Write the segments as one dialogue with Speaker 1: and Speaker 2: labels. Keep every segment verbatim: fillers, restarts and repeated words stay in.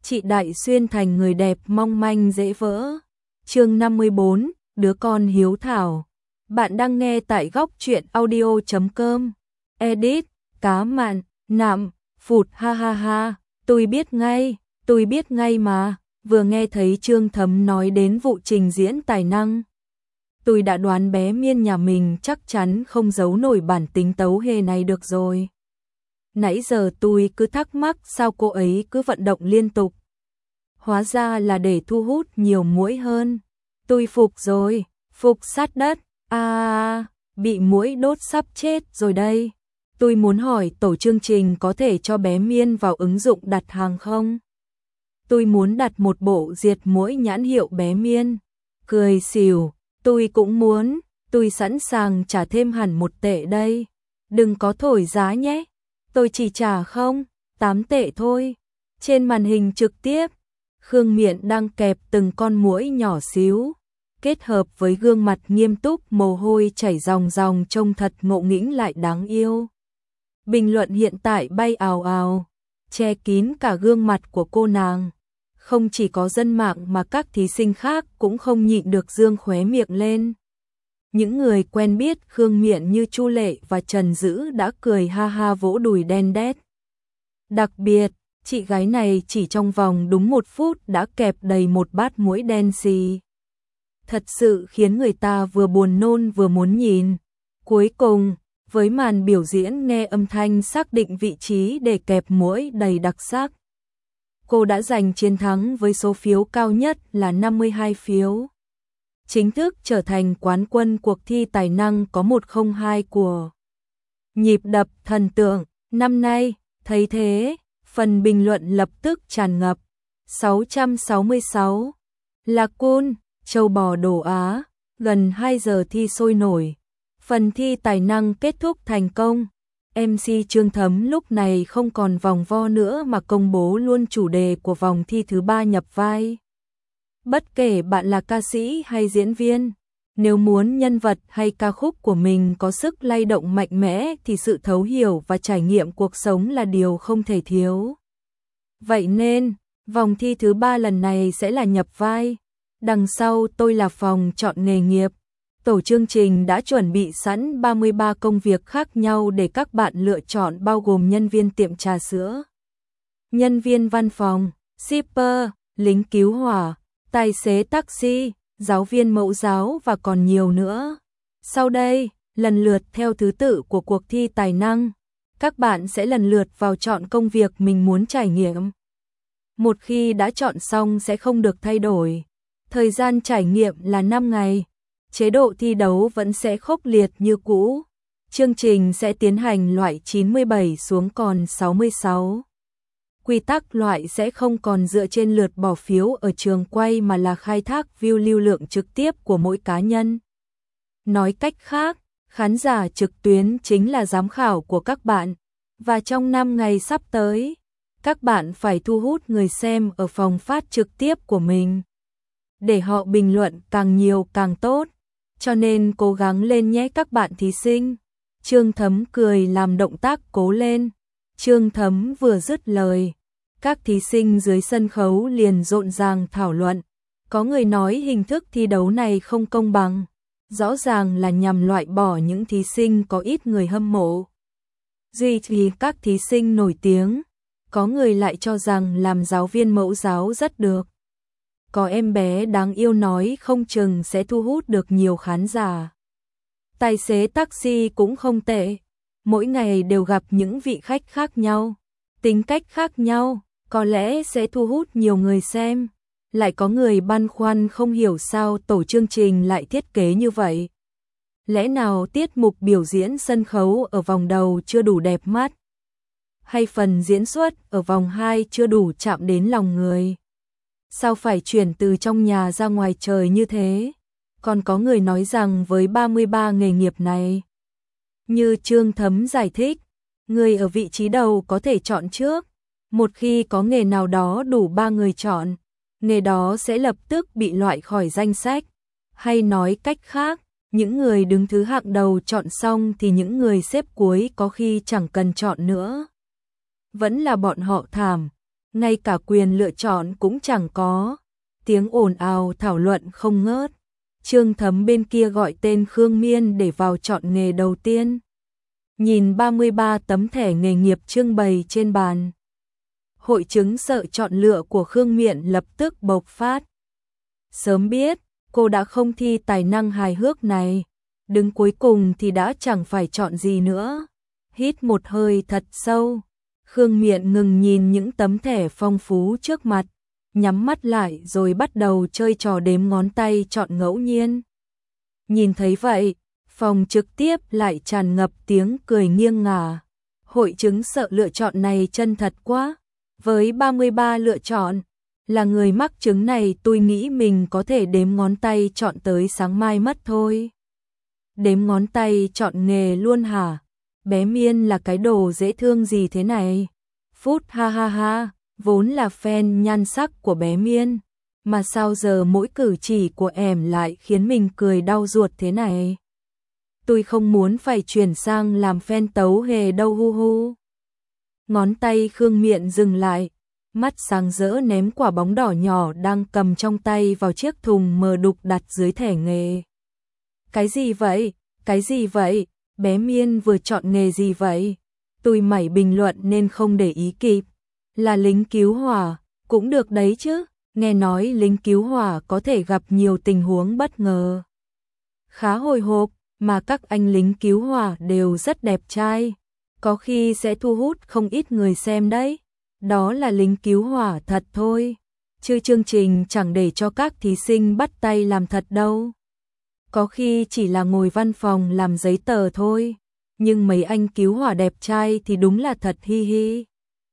Speaker 1: chị Đại xuyên thành người đẹp mong manh dễ vỡ. Chương năm mươi bốn, đứa con hiếu thảo. Bạn đang nghe tại góc truyện audio chấm com. Edit, cá mặn, nạm, phụt ha ha ha, tôi biết ngay, tôi biết ngay mà, vừa nghe thấy Trương Thấm nói đến vụ trình diễn tài năng. Tôi đã đoán bé Miên nhà mình chắc chắn không giấu nổi bản tính tấu hề này được rồi. Nãy giờ tôi cứ thắc mắc sao cô ấy cứ vận động liên tục. Hóa ra là để thu hút nhiều muỗi hơn. Tôi phục rồi, phục sát đất, à, bị muỗi đốt sắp chết rồi đây. Tôi muốn hỏi tổ chương trình có thể cho bé Miên vào ứng dụng đặt hàng không? Tôi muốn đặt một bộ diệt muỗi nhãn hiệu bé Miên. Cười xỉu, tôi cũng muốn, tôi sẵn sàng trả thêm hẳn một tệ đây. Đừng có thổi giá nhé, tôi chỉ trả không, tám tệ thôi. Trên màn hình trực tiếp, Khương Miện đang kẹp từng con muỗi nhỏ xíu, kết hợp với gương mặt nghiêm túc mồ hôi chảy ròng ròng trông thật ngộ nghĩnh lại đáng yêu. Bình luận hiện tại bay ào ào, che kín cả gương mặt của cô nàng. Không chỉ có dân mạng mà các thí sinh khác cũng không nhịn được dương khóe miệng lên. Những người quen biết Khương Miện như Chu Lệ và Trần Dữ đã cười ha ha vỗ đùi đen đét. Đặc biệt, chị gái này chỉ trong vòng đúng một phút đã kẹp đầy một bát muỗi đen xì. Thật sự khiến người ta vừa buồn nôn vừa muốn nhìn. Cuối cùng, với màn biểu diễn nghe âm thanh xác định vị trí để kẹp muỗi đầy đặc sắc, cô đã giành chiến thắng với số phiếu cao nhất là năm mươi hai phiếu. Chính thức trở thành quán quân cuộc thi tài năng có một không hai của Nhịp đập thần tượng năm nay. Thấy thế, phần bình luận lập tức tràn ngập. sáu trăm sáu mươi sáu. Lạc Cun, châu bò đồ Á, gần hai giờ thi sôi nổi. Phần thi tài năng kết thúc thành công. em xê Trương Thấm lúc này không còn vòng vo nữa mà công bố luôn chủ đề của vòng thi thứ ba nhập vai. Bất kể bạn là ca sĩ hay diễn viên, nếu muốn nhân vật hay ca khúc của mình có sức lay động mạnh mẽ thì sự thấu hiểu và trải nghiệm cuộc sống là điều không thể thiếu. Vậy nên, vòng thi thứ ba lần này sẽ là nhập vai. Đằng sau tôi là phòng chọn nghề nghiệp. Tổ chương trình đã chuẩn bị sẵn ba mươi ba công việc khác nhau để các bạn lựa chọn, bao gồm nhân viên tiệm trà sữa, nhân viên văn phòng, shipper, lính cứu hỏa, tài xế taxi, giáo viên mẫu giáo và còn nhiều nữa. Sau đây, lần lượt theo thứ tự của cuộc thi tài năng, các bạn sẽ lần lượt vào chọn công việc mình muốn trải nghiệm. Một khi đã chọn xong sẽ không được thay đổi. Thời gian trải nghiệm là năm ngày. Chế độ thi đấu vẫn sẽ khốc liệt như cũ. Chương trình sẽ tiến hành loại chín mươi bảy xuống còn sáu mươi sáu. Quy tắc loại sẽ không còn dựa trên lượt bỏ phiếu ở trường quay mà là khai thác view lưu lượng trực tiếp của mỗi cá nhân. Nói cách khác, khán giả trực tuyến chính là giám khảo của các bạn. Và trong năm ngày sắp tới, các bạn phải thu hút người xem ở phòng phát trực tiếp của mình, để họ bình luận càng nhiều càng tốt. Cho nên cố gắng lên nhé các bạn thí sinh. Trương Thấm cười làm động tác cố lên. Trương Thấm vừa dứt lời, các thí sinh dưới sân khấu liền rộn ràng thảo luận. Có người nói hình thức thi đấu này không công bằng, rõ ràng là nhằm loại bỏ những thí sinh có ít người hâm mộ, duy trì các thí sinh nổi tiếng. Có người lại cho rằng làm giáo viên mẫu giáo rất được. Có em bé đáng yêu nói không chừng sẽ thu hút được nhiều khán giả. Tài xế taxi cũng không tệ, mỗi ngày đều gặp những vị khách khác nhau, tính cách khác nhau, có lẽ sẽ thu hút nhiều người xem. Lại có người băn khoăn không hiểu sao tổ chương trình lại thiết kế như vậy. Lẽ nào tiết mục biểu diễn sân khấu ở vòng đầu chưa đủ đẹp mắt? Hay phần diễn xuất ở vòng hai chưa đủ chạm đến lòng người? Sao phải chuyển từ trong nhà ra ngoài trời như thế? Còn có người nói rằng với ba mươi ba nghề nghiệp này, như Trương Thấm giải thích, người ở vị trí đầu có thể chọn trước. Một khi có nghề nào đó đủ ba người chọn, nghề đó sẽ lập tức bị loại khỏi danh sách. Hay nói cách khác, những người đứng thứ hạng đầu chọn xong thì những người xếp cuối có khi chẳng cần chọn nữa. Vẫn là bọn họ thảm. ngay cả quyền lựa chọn cũng chẳng có. Tiếng ồn ào thảo luận không ngớt. Trương Thấm bên kia gọi tên Khương Miên để vào chọn nghề đầu tiên. Nhìn ba mươi ba tấm thẻ nghề nghiệp trưng bày trên bàn, hội chứng sợ chọn lựa của Khương Miện lập tức bộc phát. Sớm biết, cô đã không thi tài năng hài hước này, đứng cuối cùng thì đã chẳng phải chọn gì nữa. Hít một hơi thật sâu, Khương Miện ngừng nhìn những tấm thẻ phong phú trước mặt, nhắm mắt lại rồi bắt đầu chơi trò đếm ngón tay chọn ngẫu nhiên. Nhìn thấy vậy, phòng trực tiếp lại tràn ngập tiếng cười nghiêng ngả. Hội chứng sợ lựa chọn này chân thật quá. Với ba mươi ba lựa chọn, là người mắc chứng này tôi nghĩ mình có thể đếm ngón tay chọn tới sáng mai mất thôi. Đếm ngón tay chọn nghề luôn hả? Bé Miên là cái đồ dễ thương gì thế này? Phút ha ha ha, vốn là fan nhan sắc của bé Miên, mà sao giờ mỗi cử chỉ của em lại khiến mình cười đau ruột thế này? Tôi không muốn phải chuyển sang làm fan Tấu Hề đâu hu hu. Ngón tay Khương Miện dừng lại, mắt sáng rỡ ném quả bóng đỏ nhỏ đang cầm trong tay vào chiếc thùng mờ đục đặt dưới thẻ nghề. Cái gì vậy? Cái gì vậy? Bé Miên vừa chọn nghề gì vậy? Tôi mải bình luận nên không để ý kịp. Là lính cứu hỏa, cũng được đấy chứ. Nghe nói lính cứu hỏa có thể gặp nhiều tình huống bất ngờ. Khá hồi hộp, mà các anh lính cứu hỏa đều rất đẹp trai. Có khi sẽ thu hút không ít người xem đấy. Đó là lính cứu hỏa thật thôi. Chứ chương trình chẳng để cho các thí sinh bắt tay làm thật đâu. Có khi chỉ là ngồi văn phòng làm giấy tờ thôi. Nhưng mấy anh cứu hỏa đẹp trai thì đúng là thật hi hi.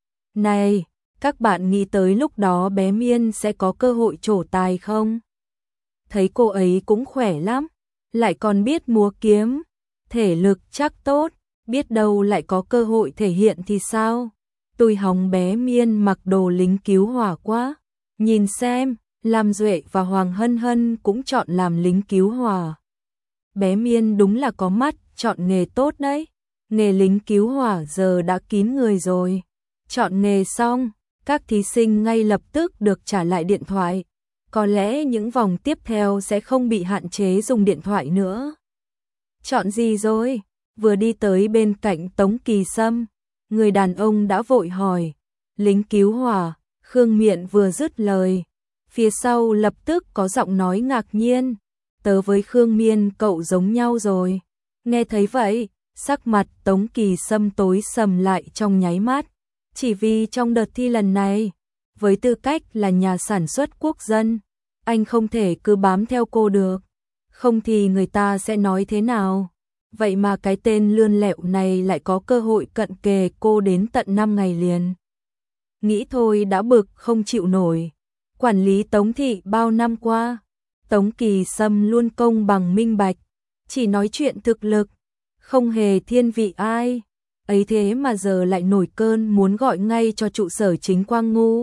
Speaker 1: Này, các bạn nghĩ tới lúc đó bé Miên sẽ có cơ hội trổ tài không? Thấy cô ấy cũng khỏe lắm, lại còn biết múa kiếm, thể lực chắc tốt, biết đâu lại có cơ hội thể hiện thì sao? Tôi hóng bé Miên mặc đồ lính cứu hỏa quá. Nhìn xem, Lam Duệ và Hoàng Hân Hân cũng chọn làm lính cứu hỏa. Bé Miên đúng là có mắt, chọn nghề tốt đấy. Nghề lính cứu hỏa giờ đã kín người rồi. Chọn nghề xong, các thí sinh ngay lập tức được trả lại điện thoại. Có lẽ những vòng tiếp theo sẽ không bị hạn chế dùng điện thoại nữa. Chọn gì rồi? Vừa đi tới bên cạnh Tống Kỳ Sâm, người đàn ông đã vội hỏi. Lính cứu hỏa, Khương Miện vừa dứt lời. Phía sau lập tức có giọng nói ngạc nhiên. Tớ với Khương Miên cậu giống nhau rồi. Nghe thấy vậy, sắc mặt Tống Kỳ Sâm tối sầm lại trong nháy mắt. Chỉ vì trong đợt thi lần này, với tư cách là nhà sản xuất quốc dân, anh không thể cứ bám theo cô được. Không thì người ta sẽ nói thế nào? Vậy mà cái tên lươn lẹo này lại có cơ hội cận kề cô đến tận năm ngày liền. Nghĩ thôi đã bực không chịu nổi. Quản lý Tống thị bao năm qua, Tống Kỳ Sâm luôn công bằng minh bạch, chỉ nói chuyện thực lực, không hề thiên vị ai. Ấy thế mà giờ lại nổi cơn muốn gọi ngay cho trụ sở chính Quang Ngu,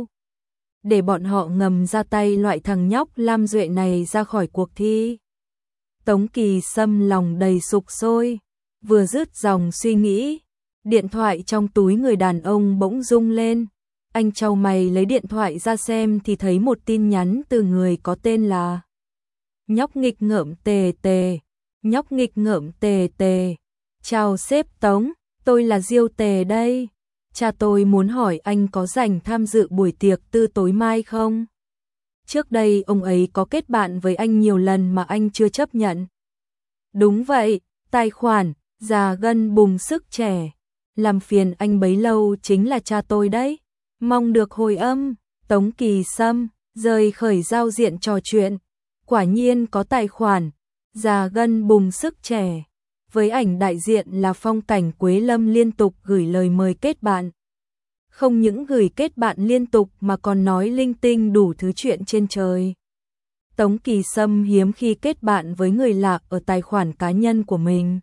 Speaker 1: để bọn họ ngầm ra tay loại thằng nhóc Lam Duệ này ra khỏi cuộc thi. Tống Kỳ Sâm lòng đầy sục sôi, vừa dứt dòng suy nghĩ, điện thoại trong túi người đàn ông bỗng rung lên. Anh chau mày lấy điện thoại ra xem thì thấy một tin nhắn từ người có tên là Nhóc nghịch ngợm tề tề, nhóc nghịch ngợm tề tề. Chào sếp Tống, tôi là Diêu Tề đây. Cha tôi muốn hỏi anh có rảnh tham dự buổi tiệc tư tối mai không? Trước đây ông ấy có kết bạn với anh nhiều lần mà anh chưa chấp nhận. Đúng vậy, tài khoản, già gân bùng sức trẻ. Làm phiền anh bấy lâu chính là cha tôi đấy. Mong được hồi âm. Tống Kỳ Sâm rời khởi giao diện trò chuyện. Quả nhiên có tài khoản, già gân bùng sức trẻ. Với ảnh đại diện là phong cảnh Quế Lâm liên tục gửi lời mời kết bạn. Không những gửi kết bạn liên tục mà còn nói linh tinh đủ thứ chuyện trên trời. Tống Kỳ Sâm hiếm khi kết bạn với người lạ ở tài khoản cá nhân của mình.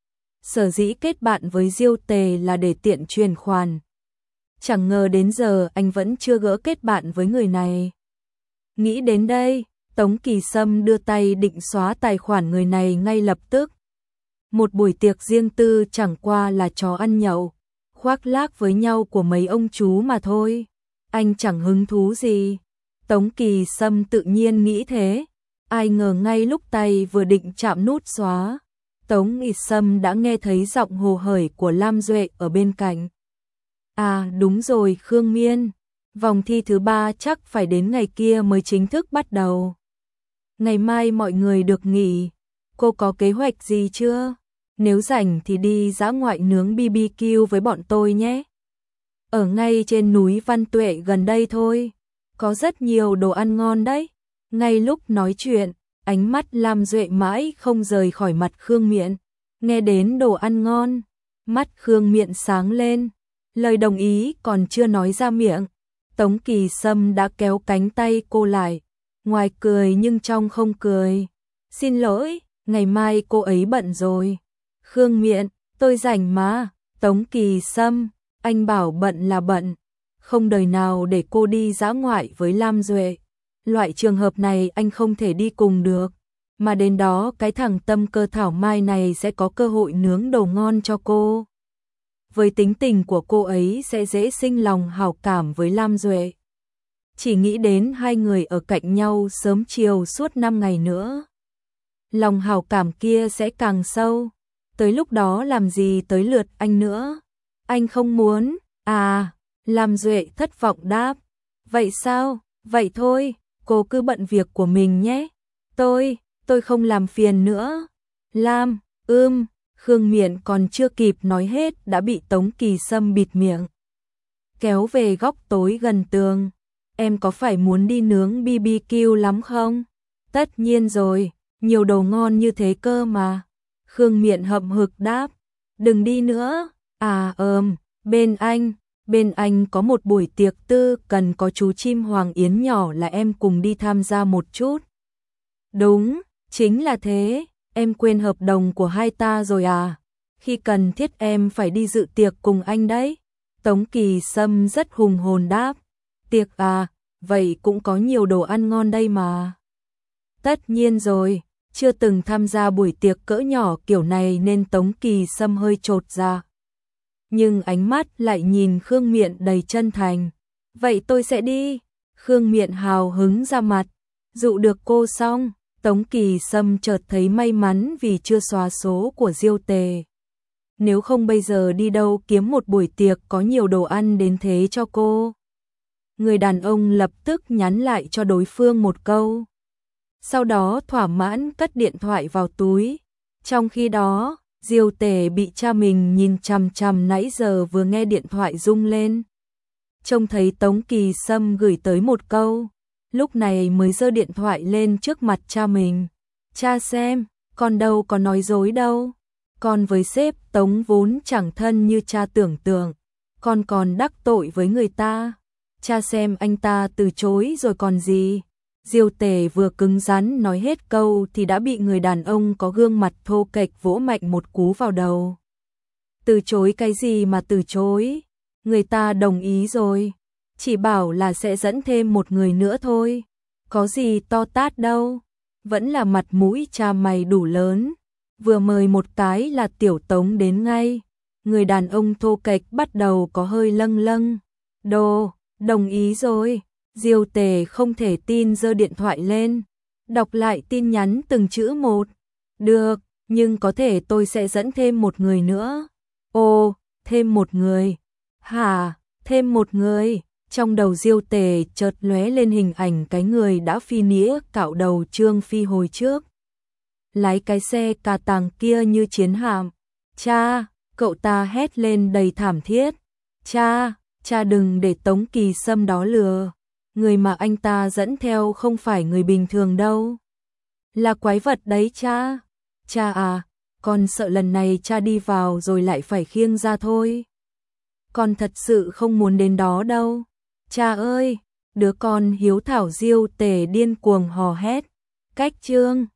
Speaker 1: Sở dĩ kết bạn với Diêu Tề là để tiện chuyển khoản. Chẳng ngờ đến giờ anh vẫn chưa gỡ kết bạn với người này. Nghĩ đến đây, Tống Kỳ Sâm đưa tay định xóa tài khoản người này ngay lập tức. Một buổi tiệc riêng tư chẳng qua là trò ăn nhậu, khoác lác với nhau của mấy ông chú mà thôi. anh chẳng hứng thú gì. Tống Kỳ Sâm tự nhiên nghĩ thế, ai ngờ ngay lúc tay vừa định chạm nút xóa, Tống Kỳ Sâm đã nghe thấy giọng hồ hởi của Lam Duệ ở bên cạnh. À đúng rồi Khương Miên, vòng thi thứ ba chắc phải đến ngày kia mới chính thức bắt đầu. Ngày mai mọi người được nghỉ, cô có kế hoạch gì chưa? Nếu rảnh thì đi dã ngoại nướng bê bê kiu với bọn tôi nhé. Ở ngay trên núi Văn Tuệ gần đây thôi, có rất nhiều đồ ăn ngon đấy. Ngay lúc nói chuyện, ánh mắt Lam Duệ mãi không rời khỏi mặt Khương Miện. Nghe đến đồ ăn ngon, mắt Khương Miện sáng lên, lời đồng ý còn chưa nói ra miệng, Tống Kỳ Sâm đã kéo cánh tay cô lại, ngoài cười nhưng trong không cười. Xin lỗi, ngày mai cô ấy bận rồi. Khương Miện, tôi rảnh mà. Tống Kỳ Sâm, anh bảo bận là bận, không đời nào để cô đi dã ngoại với Lam Duệ. Loại trường hợp này anh không thể đi cùng được, mà đến đó cái thằng tâm cơ thảo mai này sẽ có cơ hội nướng đồ ngon cho cô. Với tính tình của cô ấy sẽ dễ sinh lòng hảo cảm với Lam Duệ. Chỉ nghĩ đến hai người ở cạnh nhau sớm chiều suốt năm ngày nữa, lòng hảo cảm kia sẽ càng sâu. Tới lúc đó làm gì tới lượt anh nữa. Anh không muốn. À, Lam Duệ thất vọng đáp. Vậy sao? Vậy thôi, cô cứ bận việc của mình nhé. Tôi, tôi không làm phiền nữa. Lam, ưm, Khương Miện còn chưa kịp nói hết đã bị Tống Kỳ Sâm bịt miệng, kéo về góc tối gần tường. Em có phải muốn đi nướng bê bê kiu lắm không? Tất nhiên rồi, nhiều đồ ngon như thế cơ mà. Khương Miện hậm hực đáp. Đừng đi nữa. À ờm, bên anh, bên anh có một buổi tiệc tư cần có chú chim hoàng yến nhỏ là em cùng đi tham gia một chút. Đúng, chính là thế, em quên hợp đồng của hai ta rồi à? Khi cần thiết em phải đi dự tiệc cùng anh đấy. Tống Kỳ Sâm rất hùng hồn đáp. Tiệc à, vậy cũng có nhiều đồ ăn ngon đây mà. Tất nhiên rồi, chưa từng tham gia buổi tiệc cỡ nhỏ kiểu này nên Tống Kỳ Sâm hơi chột dạ. Nhưng ánh mắt lại nhìn Khương Miện đầy chân thành. Vậy tôi sẽ đi. Khương Miện hào hứng ra mặt. Dụ được cô xong, Tống Kỳ Sâm chợt thấy may mắn vì chưa xóa số của Diêu Tề. Nếu không bây giờ đi đâu kiếm một buổi tiệc có nhiều đồ ăn đến thế cho cô. Người đàn ông lập tức nhắn lại cho đối phương một câu. Sau đó thỏa mãn cất điện thoại vào túi. Trong khi đó, Diêu Tề bị cha mình nhìn chằm chằm nãy giờ vừa nghe điện thoại rung lên. Trông thấy Tống Kỳ Sâm gửi tới một câu, lúc này mới giơ điện thoại lên trước mặt cha mình. Cha xem, con đâu có nói dối đâu. Con với sếp Tống vốn chẳng thân như cha tưởng tượng, con còn đắc tội với người ta. Cha xem anh ta từ chối rồi còn gì. Diêu Tề vừa cứng rắn nói hết câu thì đã bị người đàn ông có gương mặt thô kệch vỗ mạnh một cú vào đầu. Từ chối cái gì mà từ chối? Người ta đồng ý rồi, chỉ bảo là sẽ dẫn thêm một người nữa thôi. Có gì to tát đâu, vẫn là mặt mũi cha mày đủ lớn. Vừa mời một cái là tiểu Tống đến ngay. Người đàn ông thô kệch bắt đầu có hơi lâng lâng. Đồ, đồng ý rồi. Diêu Tề không thể tin giơ điện thoại lên, đọc lại tin nhắn từng chữ một. Được, nhưng có thể tôi sẽ dẫn thêm một người nữa. Ồ, thêm một người. Hả, thêm một người. Trong đầu Diêu Tề chợt lóe lên hình ảnh cái người đã phi nĩa cạo đầu Trương Phi hồi trước. Lái cái xe cà tàng kia như chiến hạm. Cha, cậu ta hét lên đầy thảm thiết. Cha, cha đừng để Tống Kỳ Sâm đó lừa. Người mà anh ta dẫn theo không phải người bình thường đâu. Là quái vật đấy cha. Cha à, con sợ lần này cha đi vào rồi lại phải khiêng ra thôi. Con thật sự không muốn đến đó đâu. Cha ơi, đứa con hiếu thảo Diêu Tề điên cuồng hò hét. Cách chương